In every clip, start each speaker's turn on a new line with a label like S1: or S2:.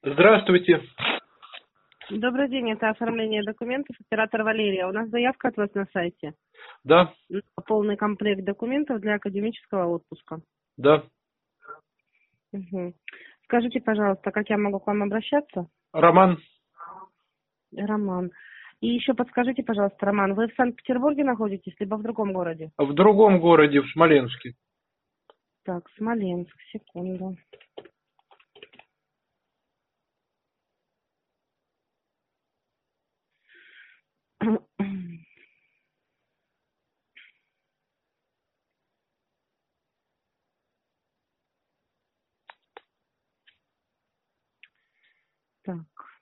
S1: Здравствуйте.
S2: Добрый день, это оформление документов, оператор Валерия. У нас заявка от вас на сайте.
S1: Да,
S2: Полный комплект документов для академического отпуска.
S1: да.
S2: Угу. Скажите, пожалуйста, как я могу к вам обращаться?
S1: Роман.
S2: Роман. И еще подскажите, пожалуйста, Роман, вы в Санкт-Петербурге находитесь, либо в другом городе?
S1: В другом городе, в Смоленске.
S2: Так, Смоленск, секунду. Так.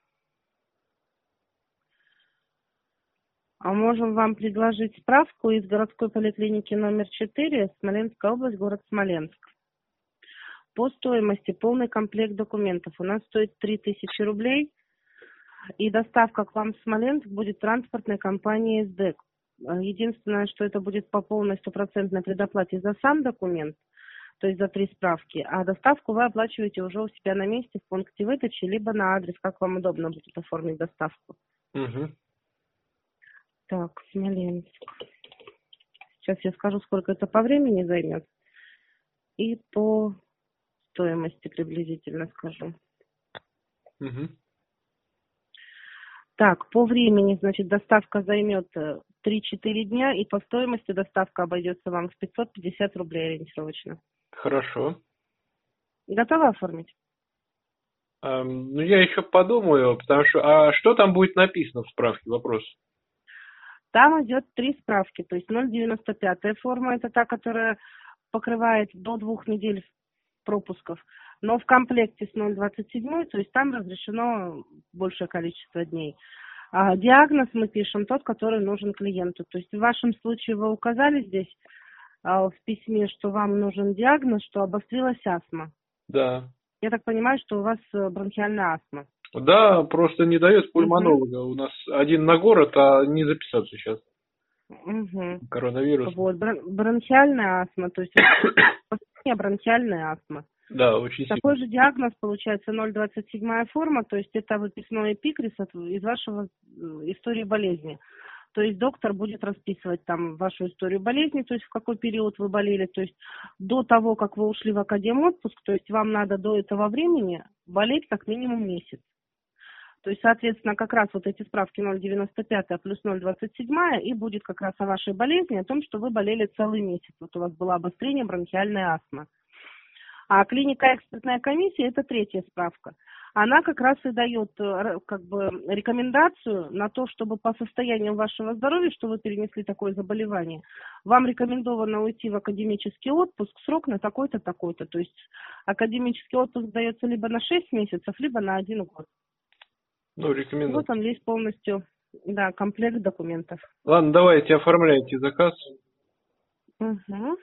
S2: А можем вам предложить справку из городской поликлиники номер 4, Смоленская область, город Смоленск. По стоимости полный комплект документов у нас стоит 3000 рублей, и доставка к вам в Смоленск будет транспортной компанией СДЭК. Единственное, что это будет по полной стопроцентной предоплате за сам документ, то есть за 3 справки, а доставку вы оплачиваете уже у себя на месте в пункте выдачи, либо на адрес, как вам удобно будет оформить доставку.
S1: Угу.
S2: Так, Смоленск. Сейчас я скажу, сколько это по времени займет, и по стоимости приблизительно скажу.
S1: Угу.
S2: Так, по времени, значит, доставка займет 3-4 дня, и по стоимости доставка обойдется вам в 550 рублей ориентировочно.
S1: Хорошо.
S2: Готовы оформить?
S1: Ну, я еще подумаю, потому что... А что там будет написано в справке? Вопрос.
S2: Там идет 3 справки, то есть 0,95 форма, это та, которая покрывает до 2 недель пропусков, но в комплекте с 0,27, то есть там разрешено большее количество дней. А диагноз мы пишем тот, который нужен клиенту. То есть в вашем случае вы указали здесь в письме, что вам нужен диагноз, что обострилась астма.
S1: Да.
S2: Я так понимаю, что у вас бронхиальная астма.
S1: Да, просто не дает пульмонолога. У нас один на город, а не записаться сейчас. Коронавирус.
S2: Вот, бронхиальная астма, то есть бронхиальная астма.
S1: Да, очень сильно.
S2: Такой же диагноз получается 0,27 форма, то есть это выписной эпикриз из вашего истории болезни. То есть доктор будет расписывать там вашу историю болезни, то есть в какой период вы болели, то есть до того, как вы ушли в академотпуск, то есть вам надо до этого времени болеть как минимум месяц. То есть, соответственно, как раз вот эти справки 0,95 плюс 0,27 и будет как раз о вашей болезни, о том, что вы болели целый месяц. Вот у вас было обострение бронхиальной астмы. А клиника экспертная комиссия – это 3-я справка. Она как раз и дает как бы рекомендацию на то, чтобы по состоянию вашего здоровья, что вы перенесли такое заболевание, вам рекомендовано уйти в академический отпуск, срок на такой-то, такой-то. То есть академический отпуск дается либо на 6 месяцев, либо на 1 год.
S1: Ну, рекомендую.
S2: Вот там есть полностью, да, комплект документов.
S1: Ладно, давайте оформляйте заказ.
S2: Угу.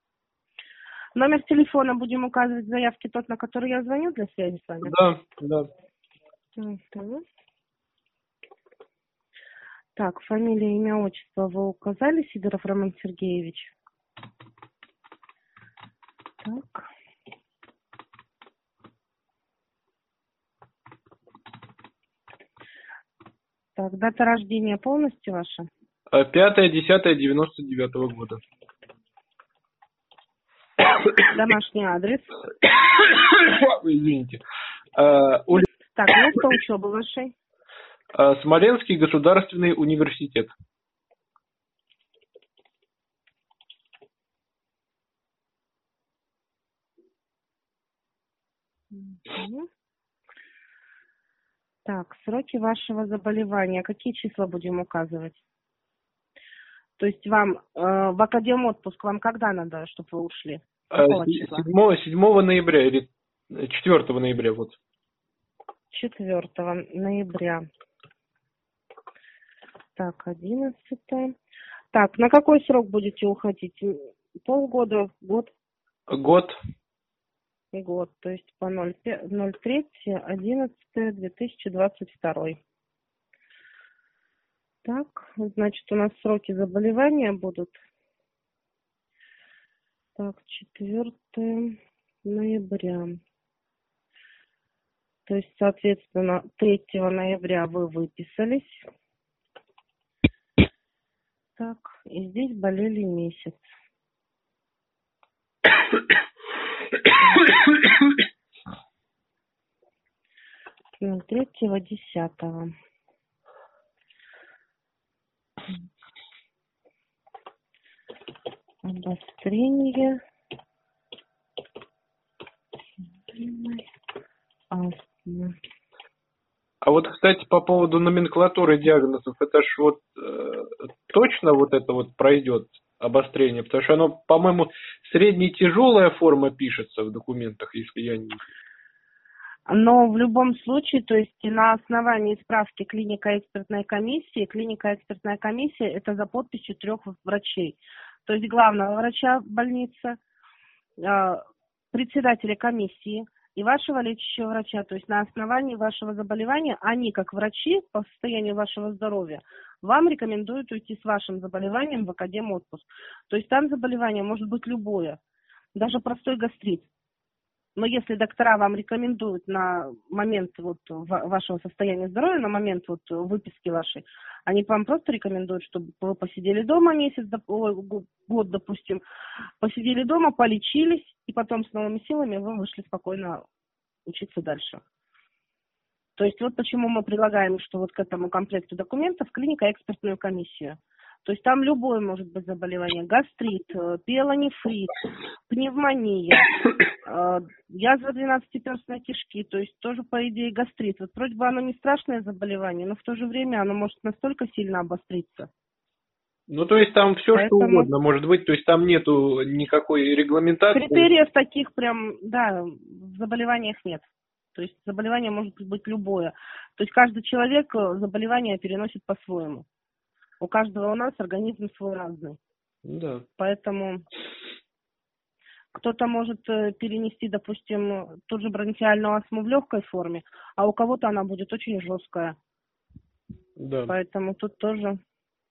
S2: Номер телефона будем указывать в заявке тот, на который я звоню для связи с вами?
S1: Да, да.
S2: Угу. Так, фамилия, имя, отчество вы указали, Сидоров Роман Сергеевич? Так. Так, дата рождения полностью ваша?
S1: 5.10.99 года.
S2: Домашний адрес?
S1: Извините.
S2: Так, место учебы вашей?
S1: Смоленский государственный университет.
S2: Угу. Так, сроки вашего заболевания. Какие числа будем указывать? То есть вам в академотпуск вам когда надо, чтобы вы ушли? Какого числа?
S1: 7 ноября или 4 ноября, вот.
S2: 4 ноября. Так, 11. Так, на какой срок будете уходить? Полгода, год?
S1: Год.
S2: Год, то есть по 03.11.2022. Так, значит, у нас сроки заболевания будут. Так, 4 ноября. То есть, соответственно, 3 ноября вы выписались. Так, и здесь болели месяц. 3.10. Обострение астмы.
S1: А вот, кстати, по поводу номенклатуры диагнозов, это ж вот точно вот это вот пройдет обострение? Потому что оно, по-моему, средне-тяжелая форма пишется в документах, если я не...
S2: Но в любом случае, то есть на основании справки клиника-экспертной комиссии, это за подписью 3 врачей. То есть главного врача больницы, председателя комиссии и вашего лечащего врача. То есть на основании вашего заболевания они, как врачи по состоянию вашего здоровья, вам рекомендуют уйти с вашим заболеванием в академотпуск. То есть там заболевание может быть любое, даже простой гастрит. Но если доктора вам рекомендуют на момент вот вашего состояния здоровья, на момент вот выписки вашей, они вам просто рекомендуют, чтобы вы посидели дома месяц, год, допустим, посидели дома, полечились, и потом с новыми силами вы вышли спокойно учиться дальше. То есть вот почему мы предлагаем, что вот к этому комплекту документов клиника-экспертную комиссию. То есть там любое может быть заболевание. Гастрит, пиелонефрит, пневмония, язва 12-перстной кишки. То есть тоже, по идее, гастрит. Вот вроде бы оно не страшное заболевание, но в то же время оно может настолько сильно обостриться.
S1: Ну, то есть там все, что угодно может быть, то есть там нету никакой регламентации.
S2: Критериев таких прям, да, в заболеваниях нет. То есть заболевание может быть любое. То есть каждый человек заболевание переносит по-своему. У каждого у нас организм свой разный.
S1: Да.
S2: Поэтому кто-то может перенести, допустим, ту же бронхиальную астму в легкой форме, а у кого-то она будет очень жесткая.
S1: Да.
S2: Поэтому тут тоже.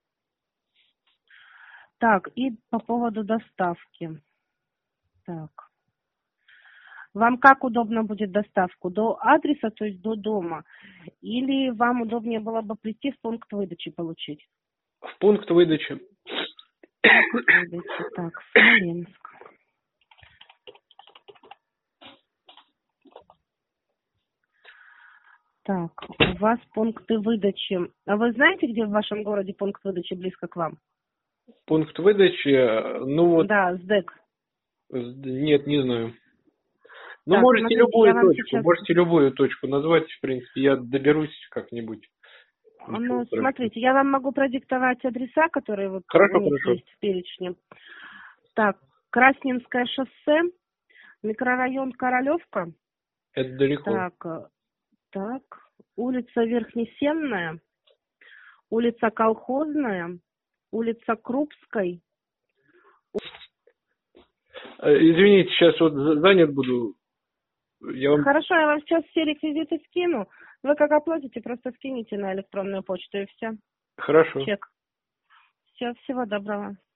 S2: Так, и по поводу доставки. Так. Вам как удобно будет доставку? До адреса, то есть до дома? Или вам удобнее было бы прийти в пункт выдачи получить?
S1: В пункт выдачи.
S2: Так, Смоленск. Так, у вас пункты выдачи. А вы знаете, где в вашем городе пункт выдачи близко к вам?
S1: Пункт выдачи, ну вот...
S2: Да, СДЭК.
S1: Нет, не знаю. Ну,
S2: Так,
S1: можете
S2: смотрите,
S1: любую точку,
S2: сейчас...
S1: можете любую точку назвать, в принципе, я доберусь как-нибудь.
S2: Ну, смотрите, я вам могу продиктовать адреса, которые вот
S1: хорошо,
S2: у них есть в перечне. Так, Красненское шоссе, микрорайон Королевка.
S1: Это далеко.
S2: Так, улица Верхнесенная, улица Колхозная, улица Крупской.
S1: Извините, сейчас вот занят буду.
S2: Хорошо, я вам сейчас все реквизиты скину. Вы как оплатите, просто скинете на электронную почту и все.
S1: Хорошо.
S2: Чек. Все, всего доброго.